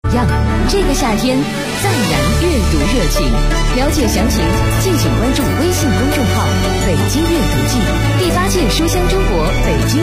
样，这个夏天再燃阅读热情。了解详情，敬请关注微信公众号“北京阅读季”，第8届书香中国北京。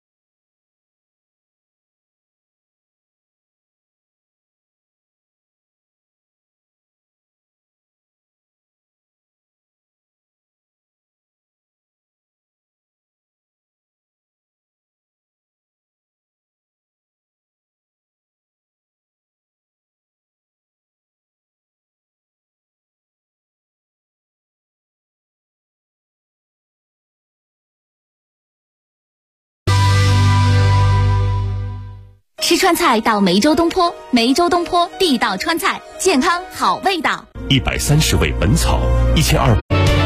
吃川菜到梅州东坡，梅州东坡地道川菜，健康好味道。 130味本草，1200。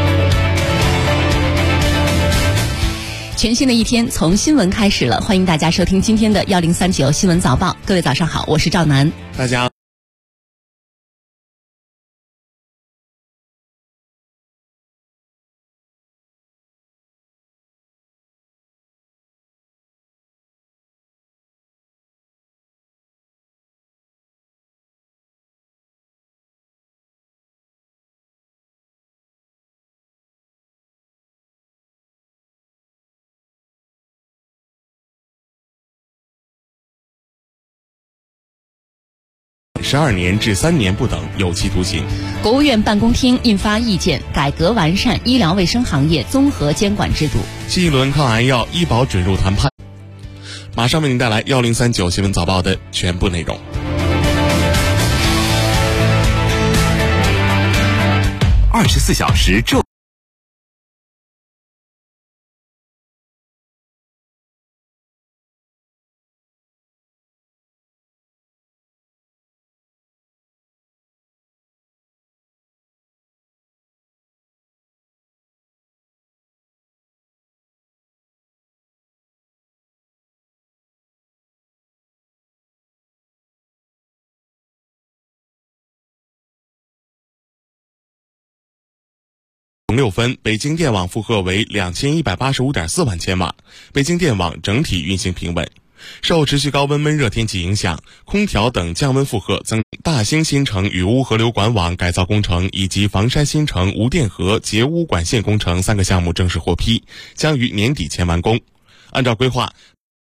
全新的一天从新闻开始了，欢迎大家收听今天的1039新闻早报。各位早上好，我是赵楠。 大家。12年至3年不等有期徒刑。 国务院办公厅印发意见，改革完善医疗卫生行业综合监管制度。 新一轮抗癌药医保准入谈判，马上为您带来1039新闻早报的全部内容。24小时正。6分，北京电网负荷为2185.4万千瓦，北京电网整体运行平稳。受持续高温闷热天气影响，空调等降温负荷增。大兴新城雨污河流管网改造工程以及房山新城无电河截污管线工程3个项目正式获批，将于年底前完工。按照规划，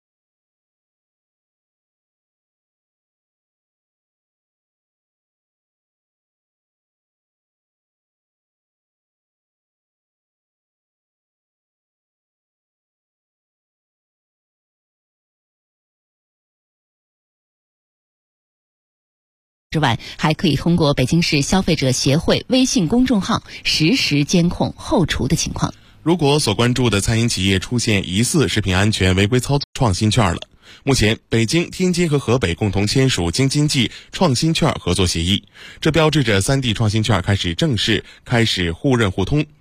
之外，还可以通过北京市消费者协会微信公众号实时监控后厨的情况。 如果所关注的餐饮企业出现疑似食品安全违规操作，创新券了。目前，北京、天津和河北共同签署京津冀创新券合作协议，这标志着3地创新券正式开始互认互通。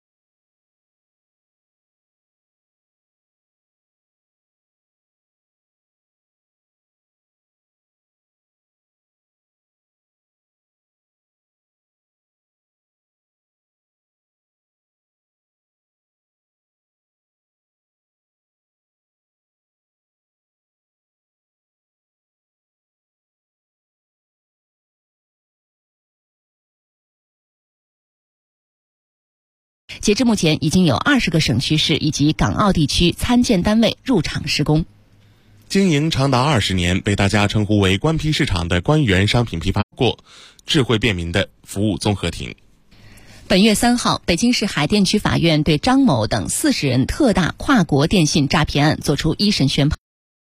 截至目前，已经有20个省区市以及港澳地区参建单位入场施工。 经营长达20年，被大家称呼为关批市场的关原商品批发过智慧便民的服务综合体。 本月3号，北京市海淀区法院对张某等40人特大跨国电信诈骗案作出1审宣判。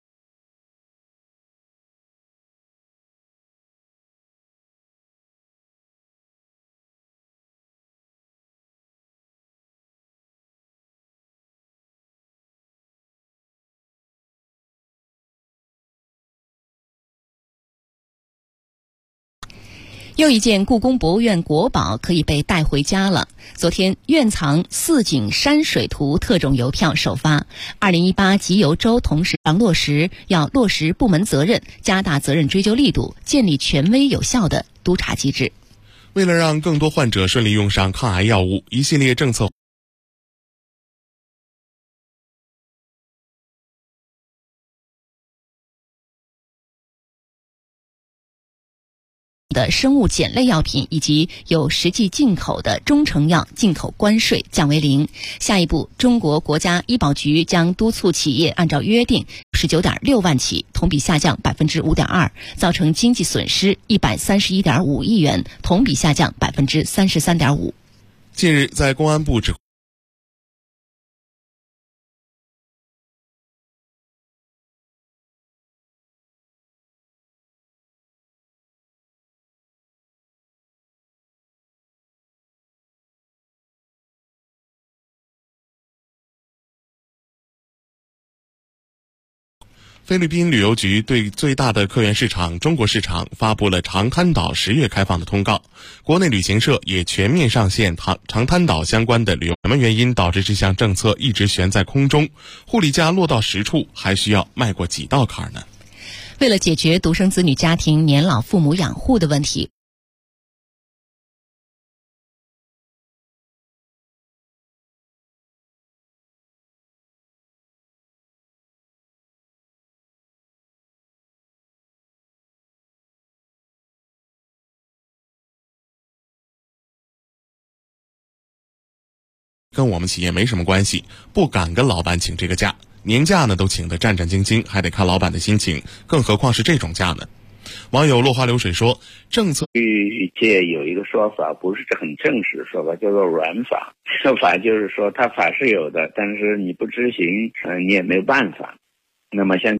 又一件故宫博物院国宝可以被带回家了。昨天，院藏四景山水图特种邮票首发。2018集邮周同时要落实部门责任，加大责任追究力度，建立权威有效的督查机制。 为了让更多患者顺利用上抗癌药物，一系列政策的生物碱类药品以及有实际进口的中成药进口关税降为0。下一步，中国国家医保局将督促企业按照约定19.6万起，同比下降5.2%，造成经济损失131.5亿元，同比下降33.5%。 近日，在公安部指挥菲律宾旅游局对最大的客源市场中国市场发布了长滩岛10月开放的通告，国内旅行社也全面上线长滩岛相关的旅游。什么原因导致这项政策一直悬在空中？护理假落到实处，还需要迈过几道坎呢？ 为了解决独生子女家庭年老父母养护的问题， 跟我们企业没什么关系，不敢跟老板请这个假，年假呢都请得战战兢兢，还得看老板的心情，更何况是这种假呢？网友落花流水说，政策界有一个说法，不是很正式的说法，叫做软法。这法就是说，它法是有的，但是你不执行，你也没有办法。那么像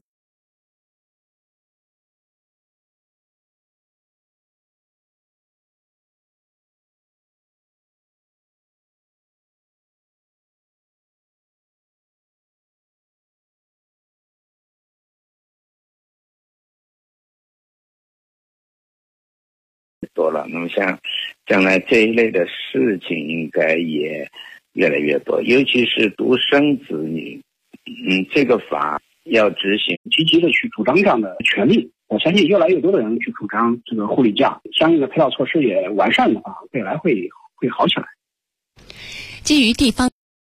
多了，那么像将来这一类的事情应该也越来越多，尤其是独生子女，这个法要执行， 积极的去主张这样的权利。我相信越来越多的人去主张这个护理假，相应的配套措施也完善的话，未来会好起来。 基于地方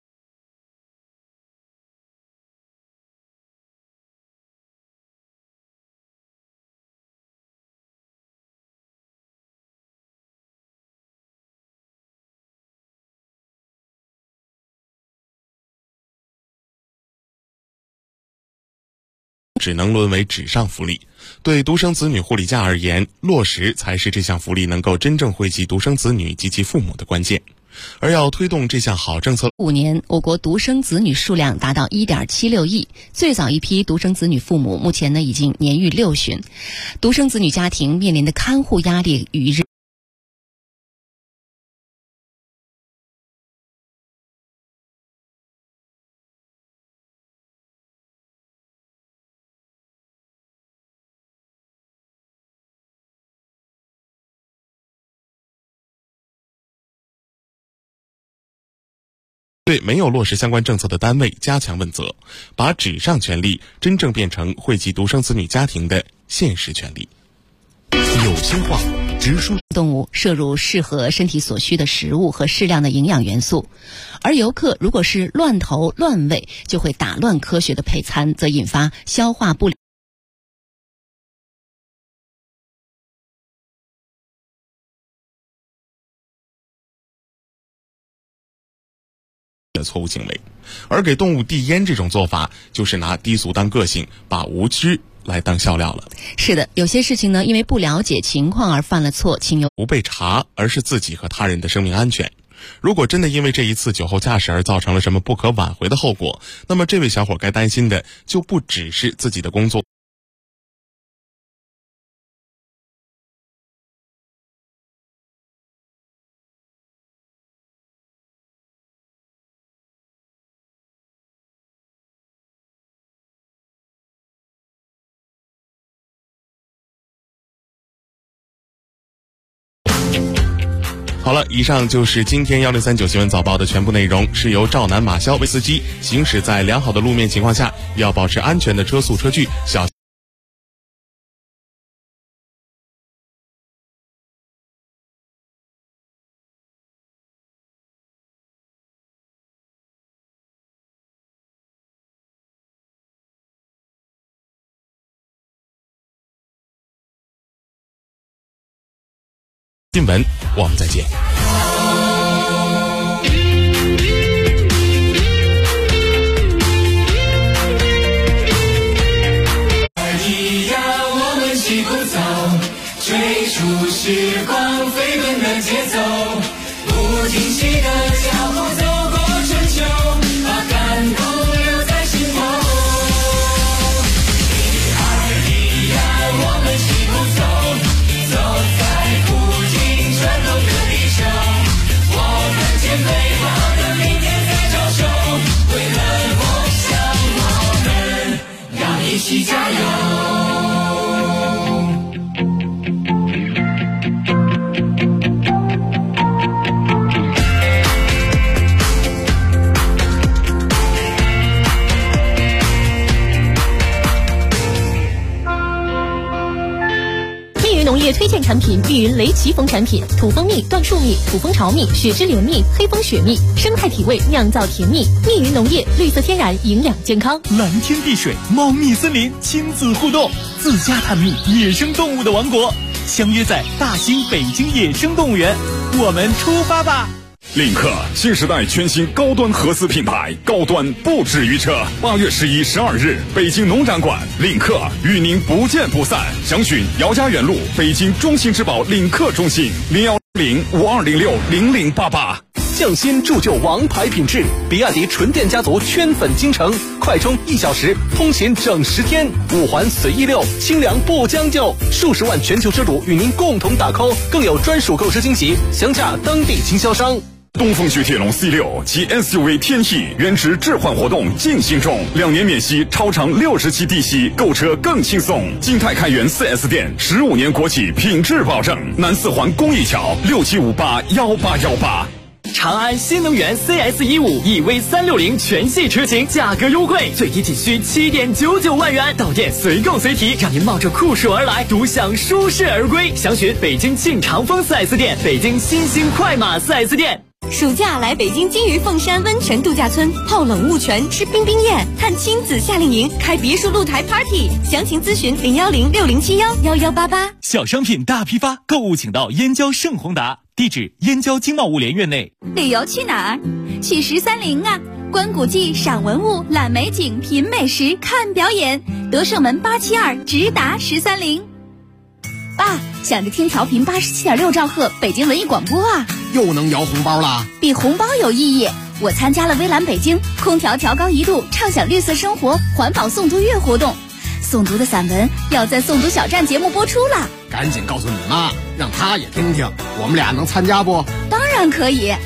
只能沦为纸上福利。对独生子女护理假而言，落实才是这项福利能够真正惠及独生子女及其父母的关键。而要推动这项好政策 ，5年，我国独生子女数量达到1.76亿。最早一批独生子女父母目前呢已经年逾6旬，独生子女家庭面临的看护压力与日对没有落实相关政策的单位加强问责，把纸上权利真正变成惠及独生子女家庭的现实权利。 有些话直说。 动物摄入适合身体所需的食物和适量的营养元素，而游客如果是乱投乱喂，就会打乱科学的配餐，则引发消化不良的错误行为。而给动物递烟这种做法，就是拿低俗当个性，把无知来当笑料了。 是的，有些事情呢，因为不了解情况而犯了错，请由不被查，而是自己和他人的生命安全。如果真的因为这一次酒后驾驶而造成了什么不可挽回的后果，那么这位小伙该担心的就不只是自己的工作好了，以上就是今天1039新闻早报的全部内容，是由赵楠、马潇为司机行驶在良好的路面情况下，要保持安全的车速车距，小新闻，我们再见。 追逐时光飞奔的节奏，不停息的脚步走过春秋，把感动留在心头。一二，我们齐步走，走在不停转动的地球。我看见美好的明天在招手，为了梦想我们要一起加油。 农业推荐产品：碧云雷奇蜂产品，土蜂蜜、椴树蜜、土蜂巢蜜、雪之莲蜜、黑蜂雪蜜，生态体味，酿造甜蜜。蜜云农业，绿色天然，营养健康。 蓝天碧水，猫蜜森林，亲子互动，自家探秘，野生动物的王国，相约在大兴北京野生动物园，我们出发吧！ 领克新时代全新高端合资品牌，高端不止于车。8月11、12日，北京农展馆，领克与您不见不散。详询姚家园路北京中信之宝领克中心，010-5206-0088。 匠心铸就王牌品质，比亚迪纯电家族圈粉京城，快充1小时，通勤整10天，5环随意溜，清凉不将就，数十万全球车主与您共同打 call， 更有专属购车惊喜，详洽当地经销商。 东风雪铁龙 C6 及 SUV 天翼原值置换活动进行中，2年免息，超长60期低息，购车更轻松。金泰开元 4S 店，15年国企品质保证。南4环公益桥67581818。 长安新能源 CS15 EV360 全系车型价格优惠，最低仅需7.99万元，到店随购随提，让您冒着酷暑而来，独享舒适而归。详询北京庆长风 4S 店、北京新兴快马 4S 店。 暑假来北京金鱼凤山温泉度假村，泡冷雾泉，吃冰冰宴，看亲子夏令营，开别墅露台 party。详情咨询01060711188。 小商品大批发，购物请到燕郊盛宏达，地址燕郊经贸物联院内。 旅游去哪儿？去130啊！观古迹、赏文物、览美景、品美食、看表演。德胜门872直达130。爸，想着听调频87.6兆赫北京文艺广播啊！ 又能摇红包了？ 比红包有意义。我参加了微蓝北京空调调高1度，畅享绿色生活环保诵读月活动。诵读的散文要在诵读小站节目播出了， 赶紧告诉你妈，让她也听听。我们俩能参加不？ 当然可以。